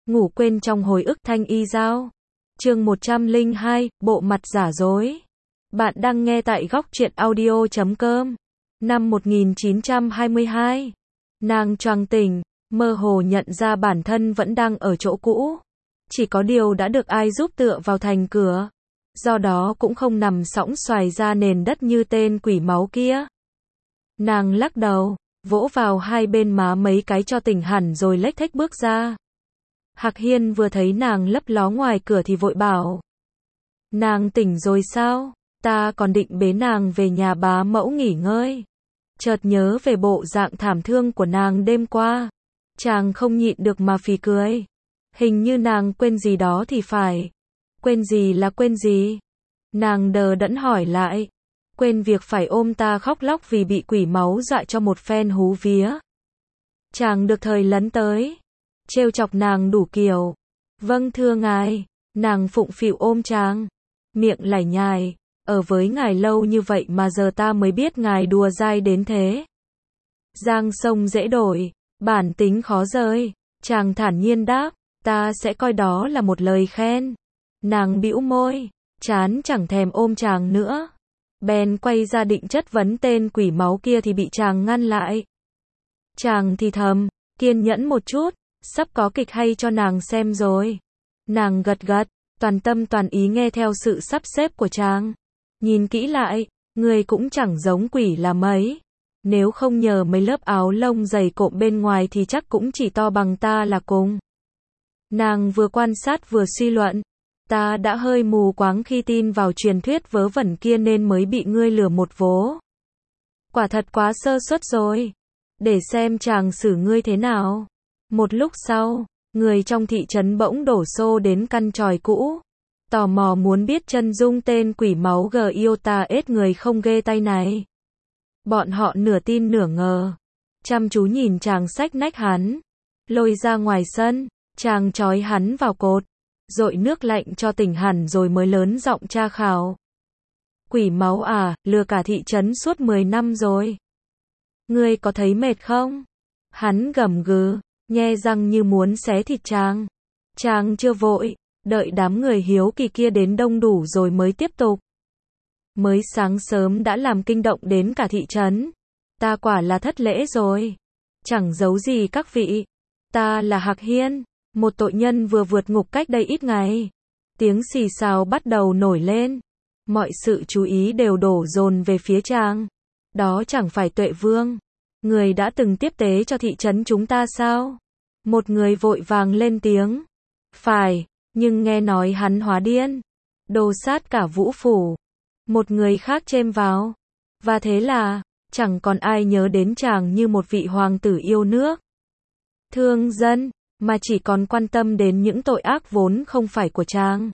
Ngủ quên trong hồi ức Thanh Y Giao. Chương 102, bộ mặt giả dối. Bạn đang nghe tại góc truyện audio.com. Năm 1922, nàng choàng tỉnh, mơ hồ nhận ra bản thân vẫn đang ở chỗ cũ. Chỉ có điều đã được ai giúp tựa vào thành cửa. Do đó cũng không nằm sõng xoài ra nền đất như tên quỷ máu kia. Nàng lắc đầu, vỗ vào hai bên má mấy cái cho tỉnh hẳn rồi lếch thếch bước ra. Hạc Hiên vừa thấy nàng lấp ló ngoài cửa thì vội bảo. Nàng tỉnh rồi sao? Ta còn định bế nàng về nhà bá mẫu nghỉ ngơi. Chợt nhớ về bộ dạng thảm thương của nàng đêm qua. Chàng không nhịn được mà phì cười. Hình như nàng quên gì đó thì phải. Quên gì là quên gì? Nàng đờ đẫn hỏi lại. Quên việc phải ôm ta khóc lóc vì bị quỷ máu dọa cho một phen hú vía. Chàng được thời lấn tới. Trêu chọc nàng đủ kiểu. Vâng thưa ngài. Nàng phụng phịu ôm chàng. Miệng lải nhải. Ở với ngài lâu như vậy mà giờ ta mới biết ngài đùa dai đến thế. Giang sông dễ đổi. Bản tính khó rời. Chàng thản nhiên đáp. Ta sẽ coi đó là một lời khen. Nàng bĩu môi. Chán chẳng thèm ôm chàng nữa. Bèn quay ra định chất vấn tên quỷ máu kia thì bị chàng ngăn lại. Chàng thì thầm. Kiên nhẫn một chút. Sắp có kịch hay cho nàng xem rồi. Nàng gật gật, toàn tâm toàn ý nghe theo sự sắp xếp của chàng. Nhìn kỹ lại, người cũng chẳng giống quỷ là mấy. Nếu không nhờ mấy lớp áo lông dày cộm bên ngoài thì chắc cũng chỉ to bằng ta là cùng. Nàng vừa quan sát vừa suy luận. Ta đã hơi mù quáng khi tin vào truyền thuyết vớ vẩn kia nên mới bị ngươi lừa một vố. Quả thật quá sơ suất rồi. Để xem chàng xử ngươi thế nào. Một lúc sau, người trong thị trấn bỗng đổ xô đến căn tròi cũ. Tò mò muốn biết chân dung tên quỷ máu Giota ết người không ghê tay này. Bọn họ nửa tin nửa ngờ. Chăm chú nhìn chàng xách nách hắn. Lôi ra ngoài sân, chàng trói hắn vào cột. Dội nước lạnh cho tỉnh hẳn rồi mới lớn giọng tra khảo. Quỷ máu à, lừa cả thị trấn suốt 10 năm rồi. Ngươi có thấy mệt không? Hắn gầm gừ. Nhe răng như muốn xé thịt chàng. Chàng chưa vội, đợi đám người hiếu kỳ kia đến đông đủ rồi mới tiếp tục. Mới sáng sớm đã làm kinh động đến cả thị trấn. Ta quả là thất lễ rồi. Chẳng giấu gì các vị. Ta là Hạc Hiên, một tội nhân vừa vượt ngục cách đây ít ngày. Tiếng xì xào bắt đầu nổi lên. Mọi sự chú ý đều đổ dồn về phía chàng. Đó chẳng phải Tuệ Vương. Người đã từng tiếp tế cho thị trấn chúng ta sao? Một người vội vàng lên tiếng. Phải, nhưng nghe nói hắn hóa điên. Đồ sát cả Vũ Phủ. Một người khác chêm vào. Và thế là, chẳng còn ai nhớ đến chàng như một vị hoàng tử yêu nước. Thương dân, mà chỉ còn quan tâm đến những tội ác vốn không phải của chàng.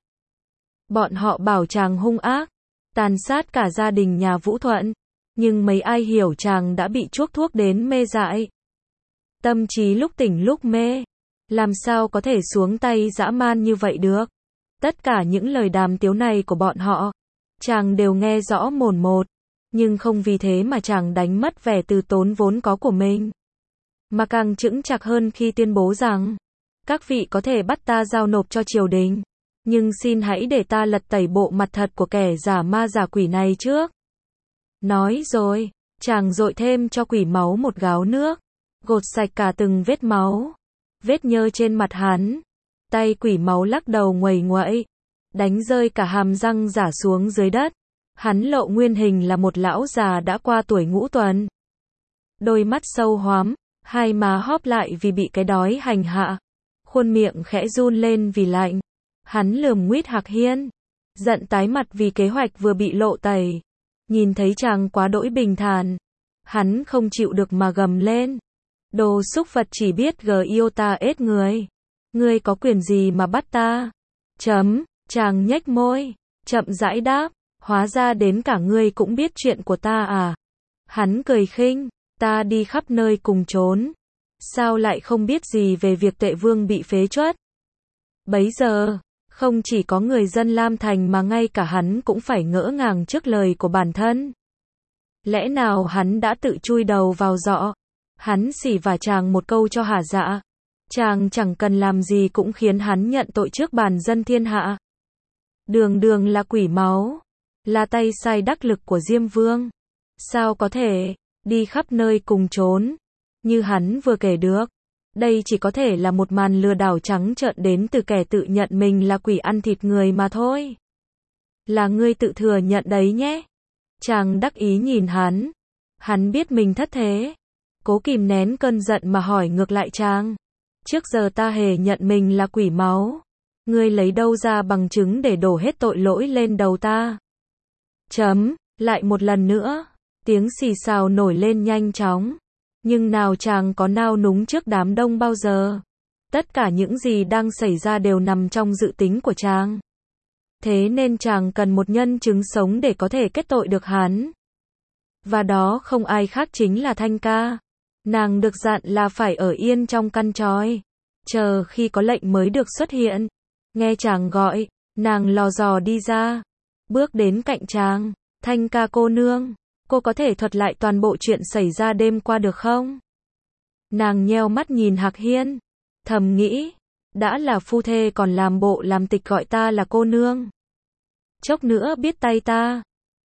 Bọn họ bảo chàng hung ác, tàn sát cả gia đình nhà Vũ Thuận. Nhưng mấy ai hiểu chàng đã bị chuốc thuốc đến mê dại. Tâm trí lúc tỉnh lúc mê. Làm sao có thể xuống tay dã man như vậy được. Tất cả những lời đàm tiếu này của bọn họ, chàng đều nghe rõ mồn một. Nhưng không vì thế mà chàng đánh mất vẻ từ tốn vốn có của mình. Mà càng chững chạc hơn khi tuyên bố rằng, các vị có thể bắt ta giao nộp cho triều đình. Nhưng xin hãy để ta lật tẩy bộ mặt thật của kẻ giả ma giả quỷ này trước. Nói rồi, chàng dội thêm cho quỷ máu một gáo nước, gột sạch cả từng vết máu, vết nhơ trên mặt hắn. Tay quỷ máu lắc đầu nguầy nguậy, đánh rơi cả hàm răng giả xuống dưới đất. Hắn lộ nguyên hình là một lão già đã qua tuổi ngũ tuần. Đôi mắt sâu hoắm, hai má hóp lại vì bị cái đói hành hạ. Khuôn miệng khẽ run lên vì lạnh. Hắn lườm nguýt Hạc Hiên, giận tái mặt vì kế hoạch vừa bị lộ tẩy. Nhìn thấy chàng quá đỗi bình thản, hắn không chịu được mà gầm lên. Đồ súc vật chỉ biết Giota ết người. Ngươi có quyền gì mà bắt ta? Chàng nhếch môi, chậm rãi đáp. Hóa ra đến cả ngươi cũng biết chuyện của ta à? Hắn cười khinh, ta đi khắp nơi cùng trốn. Sao lại không biết gì về việc Tuệ Vương bị phế truất? Bấy giờ, không chỉ có người dân Lam Thành mà ngay cả hắn cũng phải ngỡ ngàng trước lời của bản thân. Lẽ nào hắn đã tự chui đầu vào giọ? Hắn xỉ vả chàng một câu cho hả dạ. Chàng chẳng cần làm gì cũng khiến hắn nhận tội trước bàn dân thiên hạ. Đường đường là quỷ máu, là tay sai đắc lực của Diêm Vương. Sao có thể đi khắp nơi cùng trốn, như hắn vừa kể được. Đây chỉ có thể là một màn lừa đảo trắng trợn đến từ kẻ tự nhận mình là quỷ ăn thịt người mà thôi. Là ngươi tự thừa nhận đấy nhé. Chàng đắc ý nhìn hắn. Hắn biết mình thất thế. Cố kìm nén cơn giận mà hỏi ngược lại chàng. Trước giờ ta hề nhận mình là quỷ máu. Ngươi lấy đâu ra bằng chứng để đổ hết tội lỗi lên đầu ta? Lại một lần nữa. Tiếng xì xào nổi lên nhanh chóng. Nhưng nào chàng có nao núng trước đám đông bao giờ. Tất cả những gì đang xảy ra đều nằm trong dự tính của chàng. Thế nên chàng cần một nhân chứng sống để có thể kết tội được hắn. Và đó không ai khác chính là Thanh Ca. Nàng được dặn là phải ở yên trong căn tròi, chờ khi có lệnh mới được xuất hiện. Nghe chàng gọi, nàng lò dò đi ra, bước đến cạnh chàng. Thanh Ca cô nương, cô có thể thuật lại toàn bộ chuyện xảy ra đêm qua được không? Nàng nheo mắt nhìn Hạc Hiên, thầm nghĩ, đã là phu thê còn làm bộ làm tịch gọi ta là cô nương. Chốc nữa biết tay ta.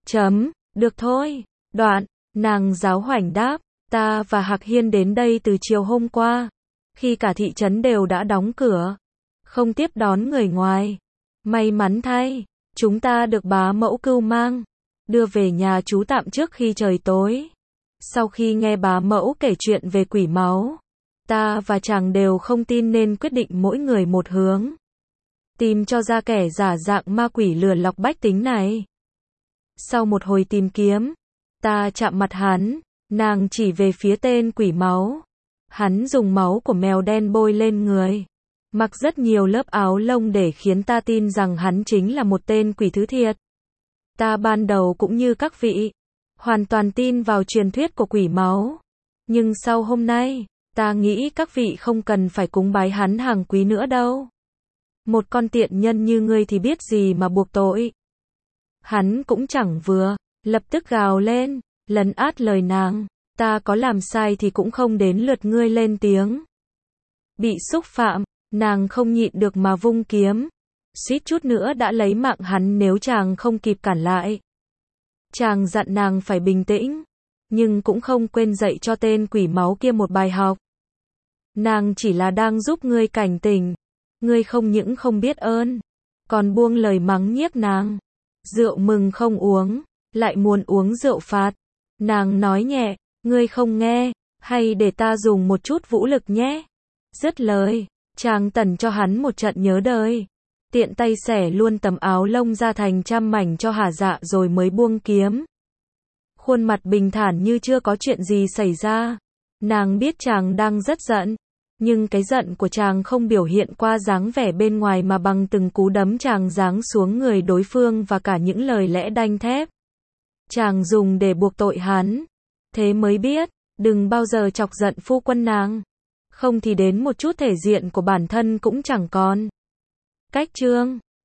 Được thôi. Đoạn, nàng giáo hoảnh đáp, ta và Hạc Hiên đến đây từ chiều hôm qua, khi cả thị trấn đều đã đóng cửa, không tiếp đón người ngoài. May mắn thay, chúng ta được bá mẫu cưu mang, đưa về nhà trú tạm trước khi trời tối. Sau khi nghe bá mẫu kể chuyện về quỷ máu, ta và chàng đều không tin nên quyết định mỗi người một hướng. Tìm cho ra kẻ giả dạng ma quỷ lừa lọc bách tính này. Sau một hồi tìm kiếm, ta chạm mặt hắn, nàng chỉ về phía tên quỷ máu. Hắn dùng máu của mèo đen bôi lên người, mặc rất nhiều lớp áo lông để khiến ta tin rằng hắn chính là một tên quỷ thứ thiệt. Ta ban đầu cũng như các vị, hoàn toàn tin vào truyền thuyết của quỷ máu. Nhưng sau hôm nay, ta nghĩ các vị không cần phải cúng bái hắn hàng quý nữa đâu. Một con tiện nhân như ngươi thì biết gì mà buộc tội. Hắn cũng chẳng vừa, lập tức gào lên, lấn át lời nàng. Ta có làm sai thì cũng không đến lượt ngươi lên tiếng. Bị xúc phạm, nàng không nhịn được mà vung kiếm. Suýt chút nữa đã lấy mạng hắn nếu chàng không kịp cản lại. Chàng dặn nàng phải bình tĩnh, nhưng cũng không quên dạy cho tên quỷ máu kia một bài học. Nàng chỉ là đang giúp ngươi cảnh tỉnh. Ngươi không những không biết ơn, còn buông lời mắng nhiếc nàng. Rượu mừng không uống, lại muốn uống rượu phạt. Nàng nói nhẹ, ngươi không nghe, hay để ta dùng một chút vũ lực nhé. Dứt lời, chàng tẩn cho hắn một trận nhớ đời. Tiện tay xẻ luôn tấm áo lông ra thành trăm mảnh cho hả dạ rồi mới buông kiếm. Khuôn mặt bình thản như chưa có chuyện gì xảy ra. Nàng biết chàng đang rất giận. Nhưng cái giận của chàng không biểu hiện qua dáng vẻ bên ngoài mà bằng từng cú đấm chàng giáng xuống người đối phương và cả những lời lẽ đanh thép. Chàng dùng để buộc tội hắn. Thế mới biết, đừng bao giờ chọc giận phu quân nàng. Không thì đến một chút thể diện của bản thân cũng chẳng còn. Cách chương